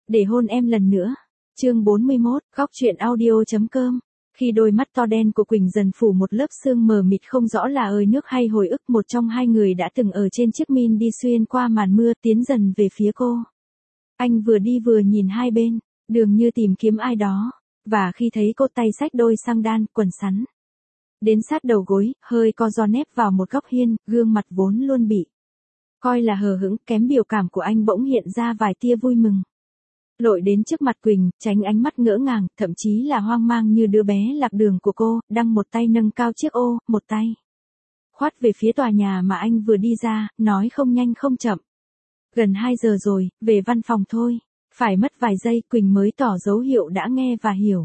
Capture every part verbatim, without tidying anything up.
Để hôn em lần nữa. Chương bốn mươi mốt, góc truyện audio chấm com. Khi đôi mắt to đen của Quỳnh dần phủ một lớp sương mờ mịt không rõ là ơi nước hay hồi ức, một trong hai người đã từng ở trên chiếc min đi xuyên qua màn mưa tiến dần về phía cô. Anh vừa đi vừa nhìn hai bên, đường như tìm kiếm ai đó, và khi thấy cô tay xách đôi xăng đan, quần sắn đến sát đầu gối, hơi co ro nép vào một góc hiên, gương mặt vốn luôn bị coi là hờ hững, kém biểu cảm của anh bỗng hiện ra vài tia vui mừng. Lội đến trước mặt Quỳnh, tránh ánh mắt ngỡ ngàng, thậm chí là hoang mang như đứa bé lạc đường của cô, đang một tay nâng cao chiếc ô, một tay khoát về phía tòa nhà mà anh vừa đi ra, nói không nhanh không chậm. Gần hai giờ rồi, về văn phòng thôi. Phải mất vài giây Quỳnh mới tỏ dấu hiệu đã nghe và hiểu.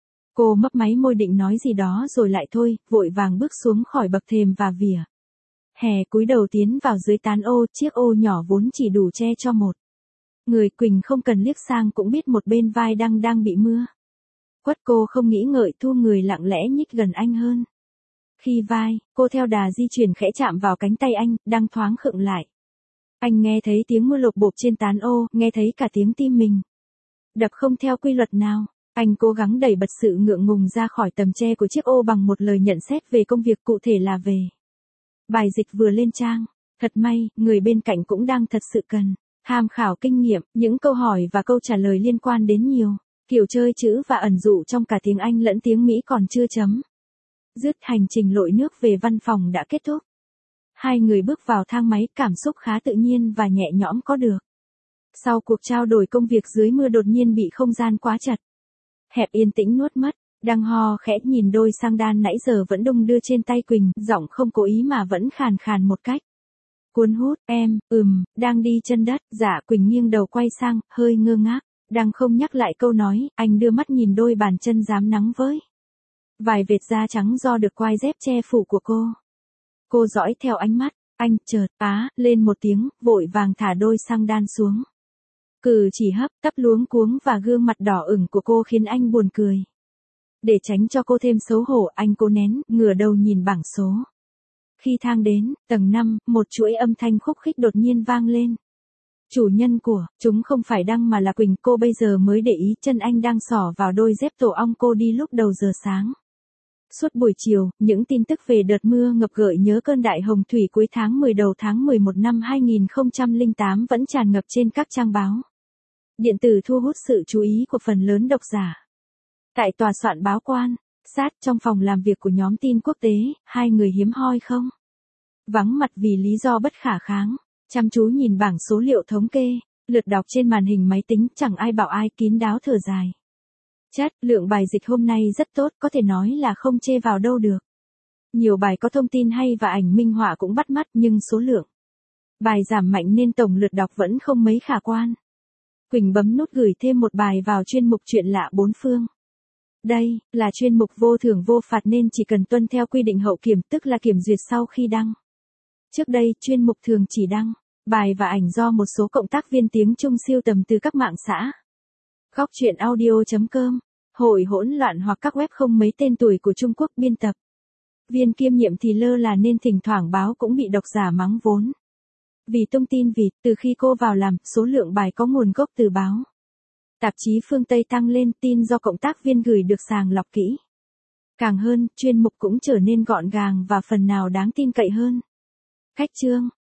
Cô mấp máy môi định nói gì đó rồi lại thôi, vội vàng bước xuống khỏi bậc thềm và vỉa hè cúi đầu tiến vào dưới tán ô, chiếc ô nhỏ vốn chỉ đủ che cho một người. Quỳnh không cần liếc sang cũng biết một bên vai đang đang bị mưa quất. Cô không nghĩ ngợi thu người lặng lẽ nhích gần anh hơn. Khi vai cô theo đà di chuyển khẽ chạm vào cánh tay anh, đang thoáng khựng lại. Anh nghe thấy tiếng mưa lộp bộp trên tán ô, nghe thấy cả tiếng tim mình đập không theo quy luật nào. Anh cố gắng đẩy bật sự ngượng ngùng ra khỏi tầm che của chiếc ô bằng một lời nhận xét về công việc, cụ thể là về bài dịch vừa lên trang. Thật may, người bên cạnh cũng đang thật sự cần tham khảo kinh nghiệm, những câu hỏi và câu trả lời liên quan đến nhiều kiểu chơi chữ và ẩn dụ trong cả tiếng Anh lẫn tiếng Mỹ còn chưa chấm dứt. Hành trình lội nước về văn phòng đã kết thúc. Hai người bước vào thang máy, cảm xúc khá tự nhiên và nhẹ nhõm có được. Sau cuộc trao đổi công việc dưới mưa đột nhiên bị không gian quá chật hẹp yên tĩnh nuốt mất. Đang ho khẽ nhìn đôi xăng đan nãy giờ vẫn đung đưa trên tay Quỳnh, giọng không cố ý mà vẫn khàn khàn một cách cuốn hút. Em, ừm, đang đi chân đất. Dạ. Quỳnh nghiêng đầu quay sang, hơi ngơ ngác. Đang không nhắc lại câu nói, anh đưa mắt nhìn đôi bàn chân rám nắng với vài vệt da trắng do được quai dép che phủ của cô. Cô dõi theo ánh mắt anh, chợt á lên một tiếng, vội vàng thả đôi xăng đan xuống. Cử chỉ hấp tấp luống cuống và gương mặt đỏ ửng của cô khiến anh buồn cười. Để tránh cho cô thêm xấu hổ, anh cố nén, ngửa đầu nhìn bảng số. Khi thang đến tầng năm, một chuỗi âm thanh khúc khích đột nhiên vang lên. Chủ nhân của chúng không phải Đăng mà là Quỳnh. Cô bây giờ mới để ý chân anh đang xỏ vào đôi dép tổ ong cô đi lúc đầu giờ sáng. Suốt buổi chiều, những tin tức về đợt mưa ngập gợi nhớ cơn đại hồng thủy cuối tháng mười đầu tháng mười một năm hai nghìn không trăm lẻ tám vẫn tràn ngập trên các trang báo điện tử, thu hút sự chú ý của phần lớn độc giả. Tại tòa soạn báo Quan Sát, trong phòng làm việc của nhóm tin quốc tế, hai người hiếm hoi không vắng mặt vì lý do bất khả kháng. Chăm chú nhìn bảng số liệu thống kê, lượt đọc trên màn hình máy tính, chẳng ai bảo ai, kín đáo thở dài. Chất lượng bài dịch hôm nay rất tốt, có thể nói là không chê vào đâu được. Nhiều bài có thông tin hay và ảnh minh họa cũng bắt mắt, nhưng số lượng bài giảm mạnh nên tổng lượt đọc vẫn không mấy khả quan. Quỳnh bấm nút gửi thêm một bài vào chuyên mục chuyện lạ bốn phương. Đây là chuyên mục vô thưởng vô phạt nên chỉ cần tuân theo quy định hậu kiểm, tức là kiểm duyệt sau khi đăng. Trước đây, chuyên mục thường chỉ đăng bài và ảnh do một số cộng tác viên tiếng Trung siêu tầm từ các mạng xã góc truyện audio chấm com, hội hỗn loạn hoặc các web không mấy tên tuổi của Trung Quốc biên tập viên kiêm nhiệm thì lơ là nên thỉnh thoảng báo cũng bị độc giả mắng vốn vì tung tin vịt. Từ khi cô vào làm, số lượng bài có nguồn gốc từ báo tạp chí phương Tây tăng lên, tin do cộng tác viên gửi được sàng lọc kỹ. Càng hơn, chuyên mục cũng trở nên gọn gàng và phần nào đáng tin cậy hơn. Cách chương